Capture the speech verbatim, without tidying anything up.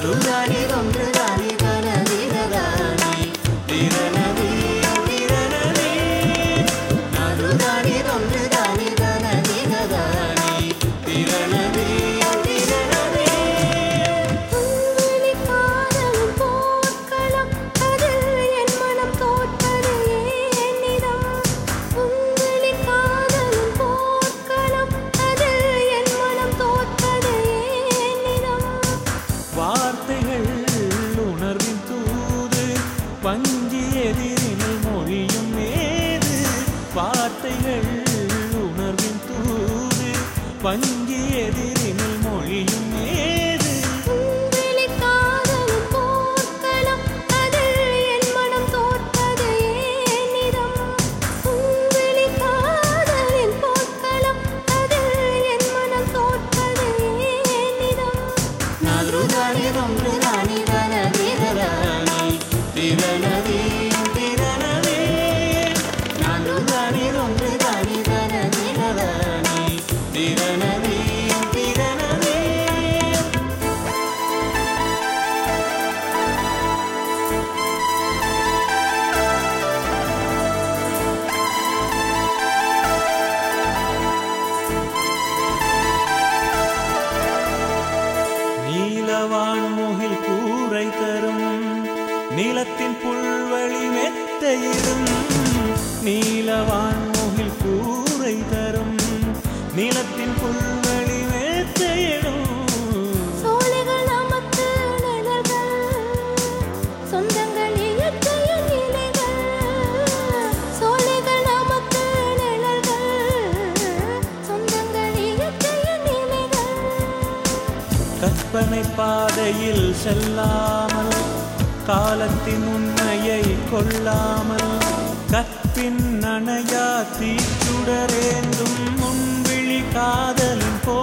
நாதுதானி ஒன்றுதானி தனதிரதானி திரணதி திரணதி நாதுதானி ஒன்றுதானி தனதிரதானி திரணதி திரணதி உன்விழி காதலும் போர்க்களம் அதில் என் மனம் தோற்றது என்னிடம் உன்விழி காதலும் போர்க்களம் அதில் என் மனம் தோற்றது என்னிடம் வார்த்தைகள் உணர்வின் தூது பஞ்சி எதிரில் மொழியும் ஏது வார்த்தைகள் உணர்வின் தூது பஞ்சி எதிரில் மொழியும் ஏது உன்விழி காதலும் போர்க்களம் அதில் என் மனம் தோற்றது என்னிடம் உன்விழி காதலின் போர்க்களம் அதில் என் மனம் தோற்றது என்னிடம் நாதுதானி ஒன்றுதானி தனதிரதானி திரணதி திரணதி நாதுதானி ஒன்றுதானி தனதிரதானி திரணதி திரணதி நீலவான் முகில் கூரை தரும் நிலத்தின் புல்வெளி மெத்தையிடும் நீலவான் முகில் கூரை தரும் நிலத்தின் புல்வெளி மெத்தையிடும் சோலைகள் நமக்கு நிழல்கள் சொந்தங்கள் இயற்கைய நிலைகள் சோலைகள் நமக்கு நிழல்கள் சொந்தங்கள் இயற்கைய நிலைகள் கற்பனை பாதையில் செல்லாமல் காலத்தின் உண்மையை கொள்ளாமல் கற்பின் நனையா தீச்சுடரேந்தும் முன்விழி காதலின் போ